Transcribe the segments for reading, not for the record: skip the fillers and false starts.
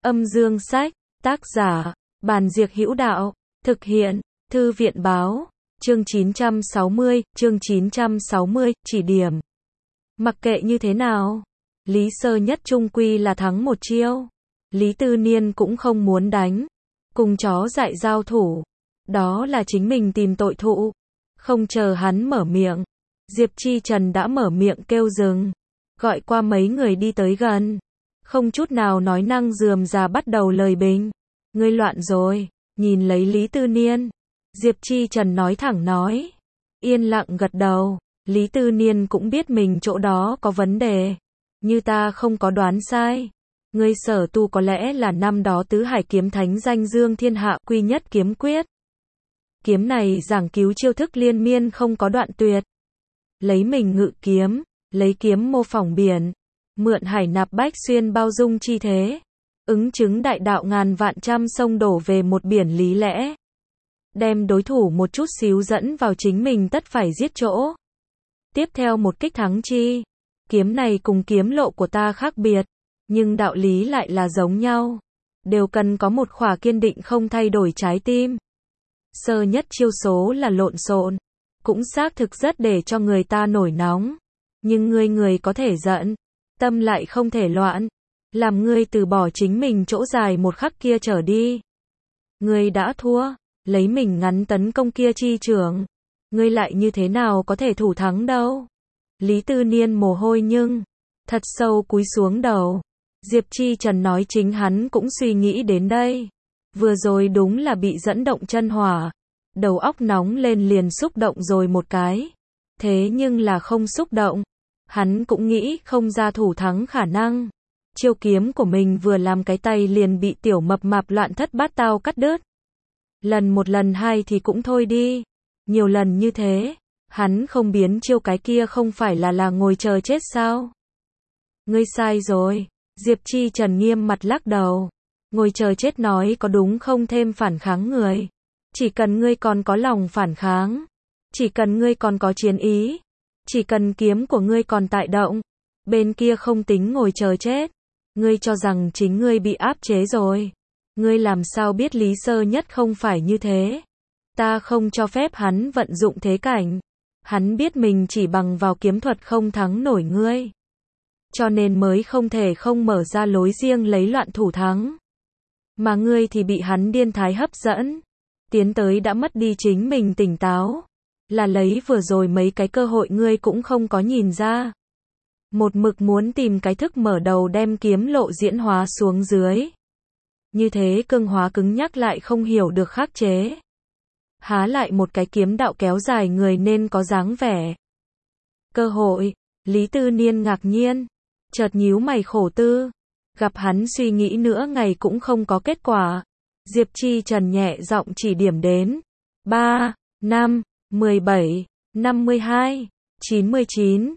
Âm dương sách, tác giả, Bàn Diệc Hữu Đạo, thực hiện, Thư viện báo, chương 960, chỉ điểm. Mặc kệ như thế nào, Lý Sơ Nhất chung quy là thắng một chiêu. Lý Tư Niên cũng không muốn đánh, cùng chó dại giao thủ. Đó là chính mình tìm tội thụ. Không chờ hắn mở miệng, Diệp Chi Trần đã mở miệng kêu dừng, gọi qua mấy người đi tới gần. Không chút nào nói năng rườm rà bắt đầu lời bình. Ngươi loạn rồi, nhìn lấy Lý Tư Niên. Diệp Chi Trần nói thẳng nói. Yên lặng gật đầu, Lý Tư Niên cũng biết mình chỗ đó có vấn đề. Như ta không có đoán sai. Ngươi sở tu có lẽ là năm đó tứ hải kiếm thánh danh dương thiên hạ quy nhất kiếm quyết. Kiếm này giảng cứu chiêu thức liên miên không có đoạn tuyệt. Lấy mình ngự kiếm, lấy kiếm mô phỏng biển. Mượn hải nạp bách xuyên bao dung chi thế. Ứng chứng đại đạo ngàn vạn trăm sông đổ về một biển lý lẽ. Đem đối thủ một chút xíu dẫn vào chính mình tất phải giết chỗ. Tiếp theo một kích thắng chi. Kiếm này cùng kiếm lộ của ta khác biệt. Nhưng đạo lý lại là giống nhau. Đều cần có một khỏa kiên định không thay đổi trái tim. Sơ nhất chiêu số là lộn xộn. Cũng xác thực rất để cho người ta nổi nóng. Nhưng người có thể giận. Tâm lại không thể loạn. Làm ngươi từ bỏ chính mình chỗ dài một khắc kia trở đi. Ngươi đã thua. Lấy mình ngắn tấn công kia chi trưởng. Ngươi lại như thế nào có thể thủ thắng đâu. Lý Tư Niên mồ hôi nhưng thật sâu cúi xuống đầu. Diệp Chi Trần nói chính hắn cũng suy nghĩ đến đây. Vừa rồi đúng là bị dẫn động chân hỏa. Đầu óc nóng lên liền xúc động rồi một cái. Thế nhưng là không xúc động. Hắn cũng nghĩ không ra thủ thắng khả năng. Chiêu kiếm của mình vừa làm cái tay liền bị tiểu mập mạp loạn thất bát tao cắt đứt. Lần một lần hai thì cũng thôi đi. Nhiều lần như thế, hắn không biến chiêu cái kia không phải là ngồi chờ chết sao? Ngươi sai rồi. Diệp Chi Trần nghiêm mặt lắc đầu. Ngồi chờ chết nói có đúng không thêm phản kháng người. Chỉ cần ngươi còn có lòng phản kháng. Chỉ cần ngươi còn có chiến ý. Chỉ cần kiếm của ngươi còn tại động. Bên kia không tính ngồi chờ chết. Ngươi cho rằng chính ngươi bị áp chế rồi. Ngươi làm sao biết Lý Sơ Nhất không phải như thế. Ta không cho phép hắn vận dụng thế cảnh. Hắn biết mình chỉ bằng vào kiếm thuật không thắng nổi ngươi. Cho nên mới không thể không mở ra lối riêng lấy loạn thủ thắng. Mà ngươi thì bị hắn điên thái hấp dẫn. Tiến tới đã mất đi chính mình tỉnh táo. Là lấy vừa rồi mấy cái cơ hội ngươi cũng không có nhìn ra. Một mực muốn tìm cái thức mở đầu đem kiếm lộ diễn hóa xuống dưới. Như thế cương hóa cứng nhắc lại không hiểu được khắc chế. Há lại một cái kiếm đạo kéo dài người nên có dáng vẻ. Cơ hội, Lý Tư Niên ngạc nhiên. Chợt nhíu mày khổ tư. Gặp hắn suy nghĩ nữa ngày cũng không có kết quả. Diệp Chi Trần nhẹ giọng chỉ điểm đến. 3, 5, 17, 52, 99,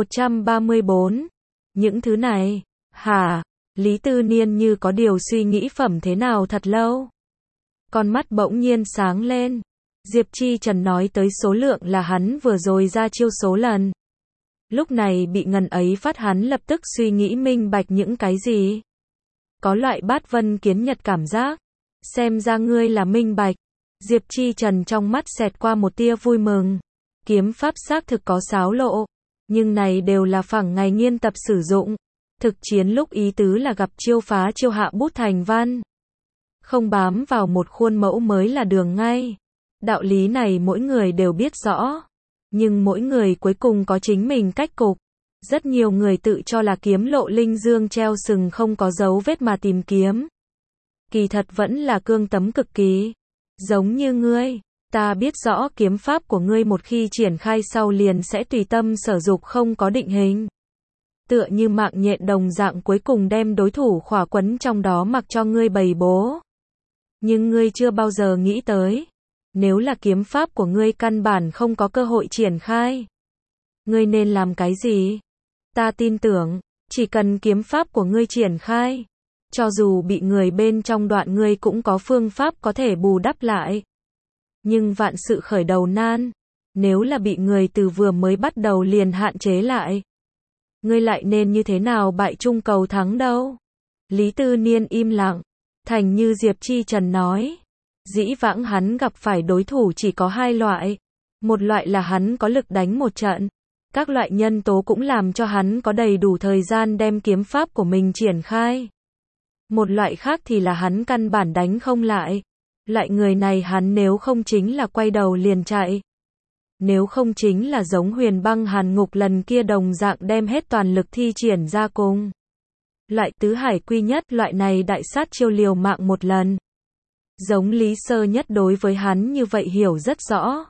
134. Những thứ này. Hả? Lý Tư Niên như có điều suy nghĩ phẩm thế nào thật lâu. Con mắt bỗng nhiên sáng lên. Diệp Chi Trần nói tới số lượng là hắn vừa rồi ra chiêu số lần. Lúc này bị ngần ấy phát hắn lập tức suy nghĩ minh bạch những cái gì. Có loại bát vân kiến nhật cảm giác. Xem ra ngươi là minh bạch. Diệp Chi Trần trong mắt xẹt qua một tia vui mừng. Kiếm pháp xác thực có xáo lộ. Nhưng này đều là phẳng ngày nghiên tập sử dụng. Thực chiến lúc ý tứ là gặp chiêu phá chiêu hạ bút thành văn. Không bám vào một khuôn mẫu mới là đường ngay. Đạo lý này mỗi người đều biết rõ. Nhưng mỗi người cuối cùng có chính mình cách cục. Rất nhiều người tự cho là kiếm lộ linh dương treo sừng không có dấu vết mà tìm kiếm. Kỳ thật vẫn là cương tấm cực kỳ. Giống như ngươi, ta biết rõ kiếm pháp của ngươi một khi triển khai sau liền sẽ tùy tâm sở dục không có định hình. Tựa như mạng nhện đồng dạng cuối cùng đem đối thủ khỏa quấn trong đó mặc cho ngươi bày bố. Nhưng ngươi chưa bao giờ nghĩ tới. Nếu là kiếm pháp của ngươi căn bản không có cơ hội triển khai. Ngươi nên làm cái gì? Ta tin tưởng, chỉ cần kiếm pháp của ngươi triển khai. Cho dù bị người bên trong đoạn ngươi cũng có phương pháp có thể bù đắp lại. Nhưng vạn sự khởi đầu nan. Nếu là bị người từ vừa mới bắt đầu liền hạn chế lại. Ngươi lại nên như thế nào bại chung cầu thắng đâu? Lý Tư Niên im lặng. Thành như Diệp Chi Trần nói. Dĩ vãng hắn gặp phải đối thủ chỉ có hai loại. Một loại là hắn có lực đánh một trận. Các loại nhân tố cũng làm cho hắn có đầy đủ thời gian đem kiếm pháp của mình triển khai. Một loại khác thì là hắn căn bản đánh không lại. Loại người này hắn nếu không chính là quay đầu liền chạy. Nếu không chính là giống Huyền Băng Hàn Ngục lần kia đồng dạng đem hết toàn lực thi triển ra cùng. Loại tứ hải quy nhất, loại này đại sát chiêu liều mạng một lần. Giống Lý Sơ Nhất đối với hắn như vậy hiểu rất rõ.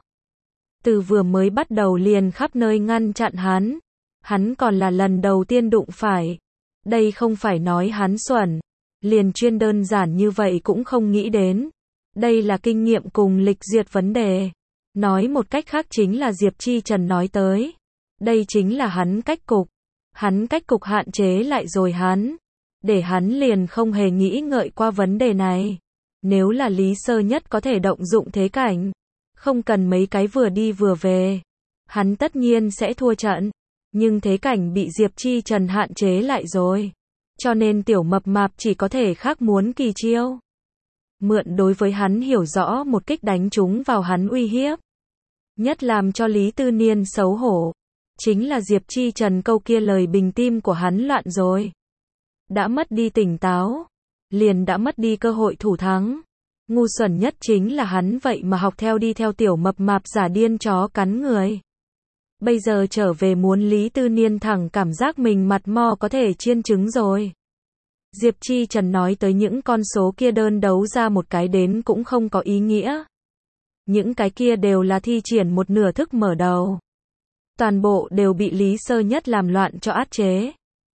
Từ vừa mới bắt đầu liền khắp nơi ngăn chặn hắn. Hắn còn là lần đầu tiên đụng phải. Đây không phải nói hắn xuẩn. Liền chuyên đơn giản như vậy cũng không nghĩ đến. Đây là kinh nghiệm cùng lịch duyệt vấn đề. Nói một cách khác chính là Diệp Chi Trần nói tới. Đây chính là hắn cách cục. Hắn cách cục hạn chế lại rồi hắn. Để hắn liền không hề nghĩ ngợi qua vấn đề này. Nếu là Lý Sơ Nhất có thể động dụng thế cảnh. Không cần mấy cái vừa đi vừa về. Hắn tất nhiên sẽ thua trận. Nhưng thế cảnh bị Diệp Chi Trần hạn chế lại rồi. Cho nên tiểu mập mạp chỉ có thể khác muốn kỳ chiêu. Mượn đối với hắn hiểu rõ một kích đánh trúng vào hắn uy hiếp. Nhất làm cho Lý Tư Niên xấu hổ. Chính là Diệp Chi Trần câu kia lời bình tim của hắn loạn rồi. Đã mất đi tỉnh táo. Liền đã mất đi cơ hội thủ thắng. Ngu xuẩn nhất chính là hắn vậy mà học theo đi theo tiểu mập mạp giả điên chó cắn người. Bây giờ trở về muốn Lý Tư Niên thẳng cảm giác mình mặt mo có thể chiên trứng rồi. Diệp Chi Trần nói tới những con số kia đơn đấu ra một cái đến cũng không có ý nghĩa. Những cái kia đều là thi triển một nửa thức mở đầu. Toàn bộ đều bị Lý Sơ Nhất làm loạn cho át chế.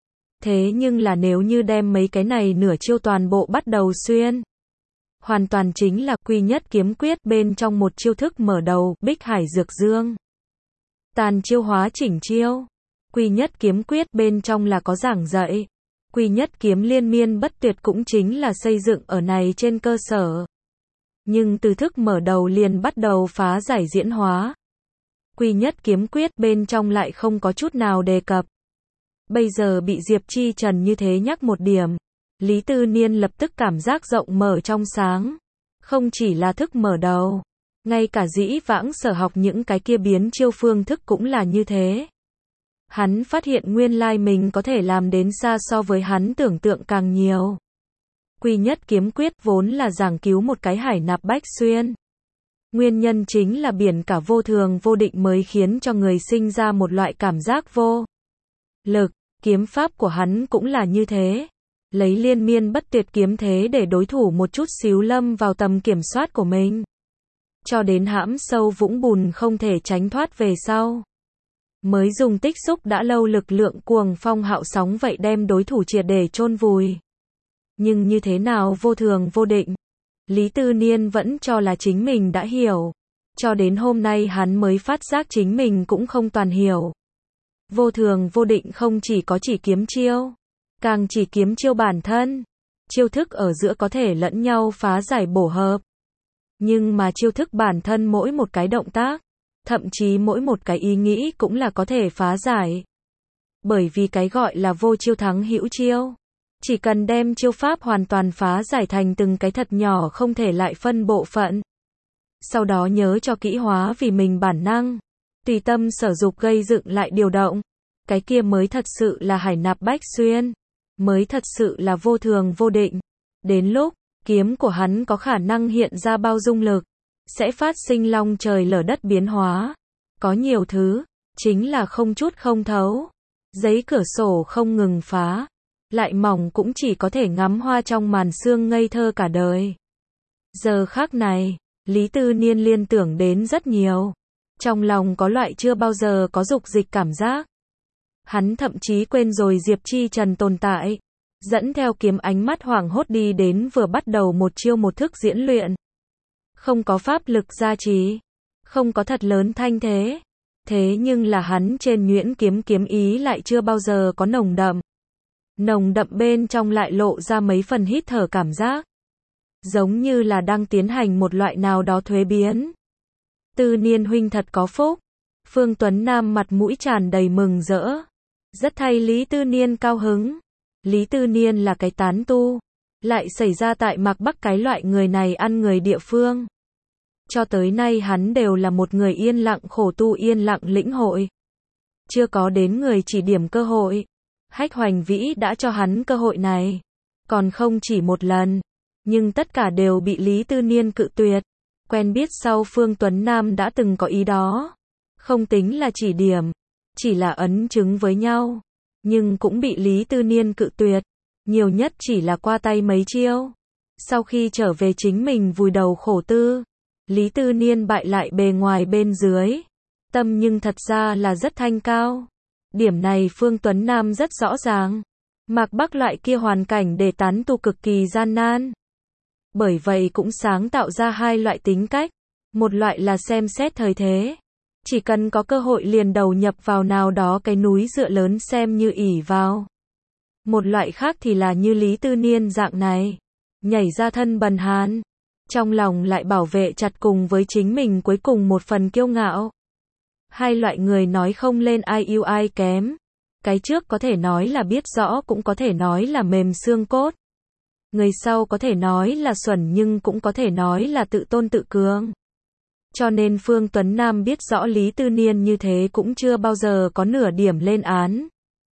Thế nhưng là nếu như đem mấy cái này nửa chiêu toàn bộ bắt đầu xuyên. Hoàn toàn chính là quy nhất kiếm quyết bên trong một chiêu thức mở đầu, Bích Hải Dược Dương. Tàn chiêu hóa chỉnh chiêu. Quy nhất kiếm quyết bên trong là có giảng dạy. Quy nhất kiếm liên miên bất tuyệt cũng chính là xây dựng ở này trên cơ sở. Nhưng từ thức mở đầu liền bắt đầu phá giải diễn hóa. Quy nhất kiếm quyết bên trong lại không có chút nào đề cập. Bây giờ bị Diệp Chi Trần như thế nhắc một điểm. Lý Tư Niên lập tức cảm giác rộng mở trong sáng. Không chỉ là thức mở đầu. Ngay cả dĩ vãng sở học những cái kia biến chiêu phương thức cũng là như thế. Hắn phát hiện nguyên lai mình có thể làm đến xa so với hắn tưởng tượng càng nhiều. Quy nhất kiếm quyết vốn là giảng cứu một cái hải nạp bách xuyên. Nguyên nhân chính là biển cả vô thường vô định mới khiến cho người sinh ra một loại cảm giác vô lực. Kiếm pháp của hắn cũng là như thế. Lấy liên miên bất tuyệt kiếm thế để đối thủ một chút xíu lâm vào tầm kiểm soát của mình. Cho đến hãm sâu vũng bùn không thể tránh thoát về sau. Mới dùng tích xúc đã lâu lực lượng cuồng phong hạo sóng vậy đem đối thủ triệt để chôn vùi. Nhưng như thế nào vô thường vô định? Lý Tư Niên vẫn cho là chính mình đã hiểu. Cho đến hôm nay hắn mới phát giác chính mình cũng không toàn hiểu. Vô thường vô định không chỉ có chỉ kiếm chiêu. Càng chỉ kiếm chiêu bản thân. Chiêu thức ở giữa có thể lẫn nhau phá giải bổ hợp. Nhưng mà chiêu thức bản thân mỗi một cái động tác. Thậm chí mỗi một cái ý nghĩ cũng là có thể phá giải. Bởi vì cái gọi là vô chiêu thắng hữu chiêu. Chỉ cần đem chiêu pháp hoàn toàn phá giải thành từng cái thật nhỏ không thể lại phân bộ phận. Sau đó nhớ cho kỹ hóa vì mình bản năng. Tùy tâm sở dục gây dựng lại điều động. Cái kia mới thật sự là hải nạp bách xuyên. Mới thật sự là vô thường vô định. Đến lúc, kiếm của hắn có khả năng hiện ra bao dung lực. Sẽ phát sinh long trời lở đất biến hóa. Có nhiều thứ, chính là không chút không thấu. Giấy cửa sổ không ngừng phá. Lại mỏng cũng chỉ có thể ngắm hoa trong màn sương ngây thơ cả đời. Giờ khắc này, Lý Tư Niên liên tưởng đến rất nhiều. Trong lòng có loại chưa bao giờ có dục dịch cảm giác. Hắn thậm chí quên rồi Diệp Chi Trần tồn tại. Dẫn theo kiếm ánh mắt hoảng hốt đi đến vừa bắt đầu một chiêu một thức diễn luyện. Không có pháp lực gia trì. Không có thật lớn thanh thế. Thế nhưng là hắn trên nhuyễn kiếm kiếm ý lại chưa bao giờ có nồng đậm. Nồng đậm bên trong lại lộ ra mấy phần hít thở cảm giác. Giống như là đang tiến hành một loại nào đó thuế biến. Tư Niên huynh thật có phúc. Phương Tuấn Nam mặt mũi tràn đầy mừng rỡ. Rất thay Lý Tư Niên cao hứng. Lý Tư Niên là cái tán tu, lại xảy ra tại Mạc Bắc cái loại người này ăn người địa phương. Cho tới nay hắn đều là một người yên lặng khổ tu yên lặng lĩnh hội. Chưa có đến người chỉ điểm cơ hội. Hách Hoành Vĩ đã cho hắn cơ hội này. Còn không chỉ một lần. Nhưng tất cả đều bị Lý Tư Niên cự tuyệt. Quen biết sau Phương Tuấn Nam đã từng có ý đó. Không tính là chỉ điểm. Chỉ là ấn chứng với nhau. Nhưng cũng bị Lý Tư Niên cự tuyệt. Nhiều nhất chỉ là qua tay mấy chiêu. Sau khi trở về chính mình vùi đầu khổ tư. Lý Tư Niên bại lại bề ngoài bên dưới. Tâm nhưng thật ra là rất thanh cao. Điểm này Phương Tuấn Nam rất rõ ràng. Mạc Bắc loại kia hoàn cảnh để tán tu cực kỳ gian nan. Bởi vậy cũng sáng tạo ra hai loại tính cách. Một loại là xem xét thời thế. Chỉ cần có cơ hội liền đầu nhập vào nào đó cái núi dựa lớn xem như ỷ vào. Một loại khác thì là như Lý Tư Niên dạng này. Nhảy ra thân bần hàn. Trong lòng lại bảo vệ chặt cùng với chính mình cuối cùng một phần kiêu ngạo. Hai loại người nói không lên ai yêu ai kém. Cái trước có thể nói là biết rõ cũng có thể nói là mềm xương cốt. Người sau có thể nói là xuẩn nhưng cũng có thể nói là tự tôn tự cường. Cho nên Phương Tuấn Nam biết rõ Lý Tư Niên như thế cũng chưa bao giờ có nửa điểm lên án.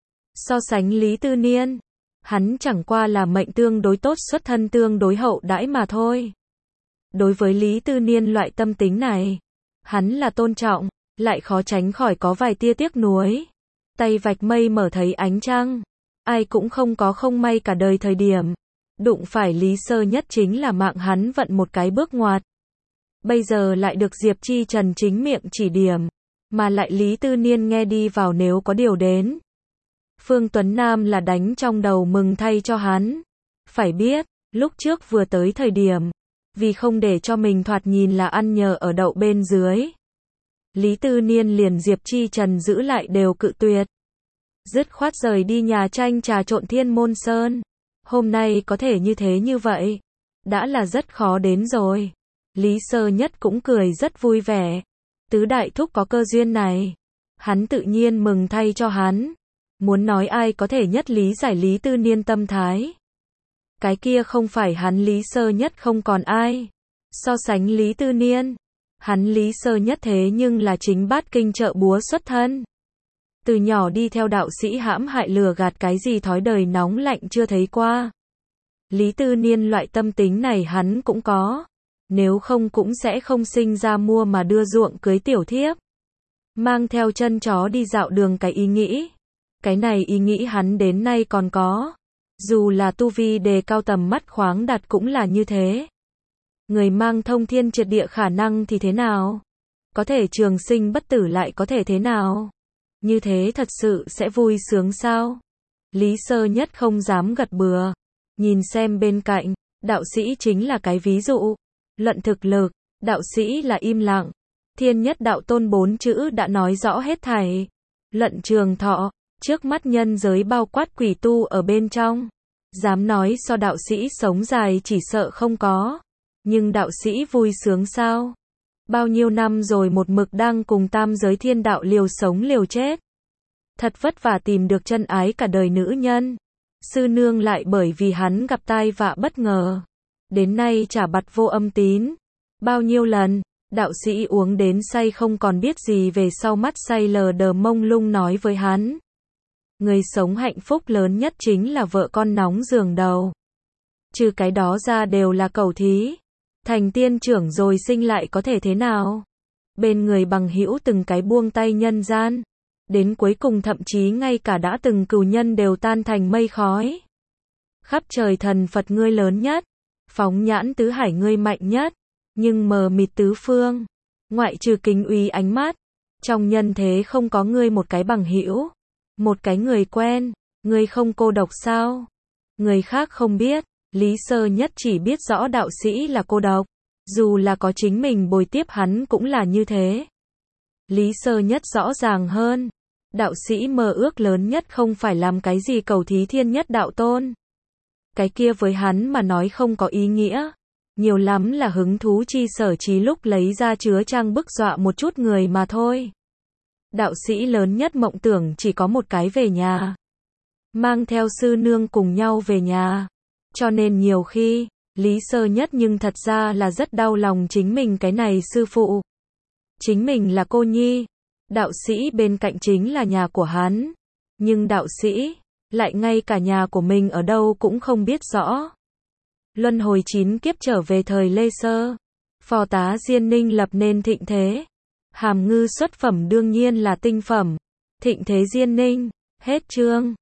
So sánh Lý Tư Niên, hắn chẳng qua là mệnh tương đối tốt xuất thân tương đối hậu đãi mà thôi. Đối với Lý Tư Niên loại tâm tính này, hắn là tôn trọng, lại khó tránh khỏi có vài tia tiếc nuối. Tay vạch mây mở thấy ánh trăng, ai cũng không có không may cả đời thời điểm. Đụng phải Lý Sơ Nhất chính là mạng hắn vận một cái bước ngoặt. Bây giờ lại được Diệp Chi Trần chính miệng chỉ điểm, mà lại Lý Tư Niên nghe đi vào nếu có điều đến. Phương Tuấn Nam là đánh trong đầu mừng thay cho hắn. Phải biết, lúc trước vừa tới thời điểm, vì không để cho mình thoạt nhìn là ăn nhờ ở đậu bên dưới. Lý Tư Niên liền Diệp Chi Trần giữ lại đều cự tuyệt. Dứt khoát rời đi nhà tranh trà trộn Thiên Môn Sơn. Hôm nay có thể như thế như vậy, đã là rất khó đến rồi. Lý Sơ Nhất cũng cười rất vui vẻ. Tứ đại thúc có cơ duyên này. Hắn tự nhiên mừng thay cho hắn. Muốn nói ai có thể nhất lý giải Lý Tư Niên tâm thái. Cái kia không phải hắn Lý Sơ Nhất không còn ai. So sánh Lý Tư Niên, hắn Lý Sơ Nhất thế nhưng là chính bát kinh trợ búa xuất thân. Từ nhỏ đi theo đạo sĩ hãm hại lừa gạt cái gì thói đời nóng lạnh chưa thấy qua. Lý Tư Niên loại tâm tính này hắn cũng có. Nếu không cũng sẽ không sinh ra mua mà đưa ruộng cưới tiểu thiếp. Mang theo chân chó đi dạo đường cái ý nghĩ. Cái này ý nghĩ hắn đến nay còn có. Dù là tu vi đề cao tầm mắt khoáng đạt cũng là như thế. Người mang thông thiên triệt địa khả năng thì thế nào? Có thể trường sinh bất tử lại có thể thế nào? Như thế thật sự sẽ vui sướng sao? Lý Sơ Nhất không dám gật bừa. Nhìn xem bên cạnh, đạo sĩ chính là cái ví dụ. Luận thực lực, đạo sĩ là im lặng. Thiên Nhất Đạo Tôn 4 chữ đã nói rõ hết thảy. Luận trường thọ, trước mắt nhân giới bao quát quỷ tu ở bên trong. Dám nói so đạo sĩ sống dài chỉ sợ không có. Nhưng đạo sĩ vui sướng sao? Bao nhiêu năm rồi một mực đang cùng tam giới thiên đạo liều sống liều chết. Thật vất vả tìm được chân ái cả đời nữ nhân. Sư nương lại bởi vì hắn gặp tai vạ bất ngờ. Đến nay trả bặt vô âm tín. Bao nhiêu lần, đạo sĩ uống đến say không còn biết gì về sau mắt say lờ đờ mông lung nói với hắn. Người sống hạnh phúc lớn nhất chính là vợ con nóng giường đầu. Trừ cái đó ra đều là cẩu thí. Thành tiên trưởng rồi sinh lại có thể thế nào? Bên người bằng hữu từng cái buông tay nhân gian. Đến cuối cùng thậm chí ngay cả đã từng cừu nhân đều tan thành mây khói. Khắp trời thần Phật ngươi lớn nhất. Phóng nhãn tứ hải ngươi mạnh nhất. Nhưng mờ mịt tứ phương. Ngoại trừ kính uy ánh mắt. Trong nhân thế không có ngươi một cái bằng hữu. Một cái người quen. Ngươi không cô độc sao? Người khác không biết. Lý Sơ Nhất chỉ biết rõ đạo sĩ là cô độc. Dù là có chính mình bồi tiếp hắn cũng là như thế. Lý Sơ Nhất rõ ràng hơn. Đạo sĩ mơ ước lớn nhất không phải làm cái gì cầu thí Thiên Nhất Đạo Tôn. Cái kia với hắn mà nói không có ý nghĩa. Nhiều lắm là hứng thú chi sở trí lúc lấy ra chứa trang bức dọa một chút người mà thôi. Đạo sĩ lớn nhất mộng tưởng chỉ có một cái về nhà. mang theo sư nương cùng nhau về nhà. Cho nên nhiều khi, Lý Sơ Nhất nhưng thật ra là rất đau lòng chính mình cái này sư phụ. Chính mình là cô nhi, đạo sĩ bên cạnh chính là nhà của hắn. Nhưng đạo sĩ, lại ngay cả nhà của mình ở đâu cũng không biết rõ. Luân hồi 9 kiếp trở về thời Lê Sơ, phò tá Diên Ninh lập nên thịnh thế. Hàm Ngư xuất phẩm đương nhiên là tinh phẩm. Thịnh thế Diên Ninh, hết chương.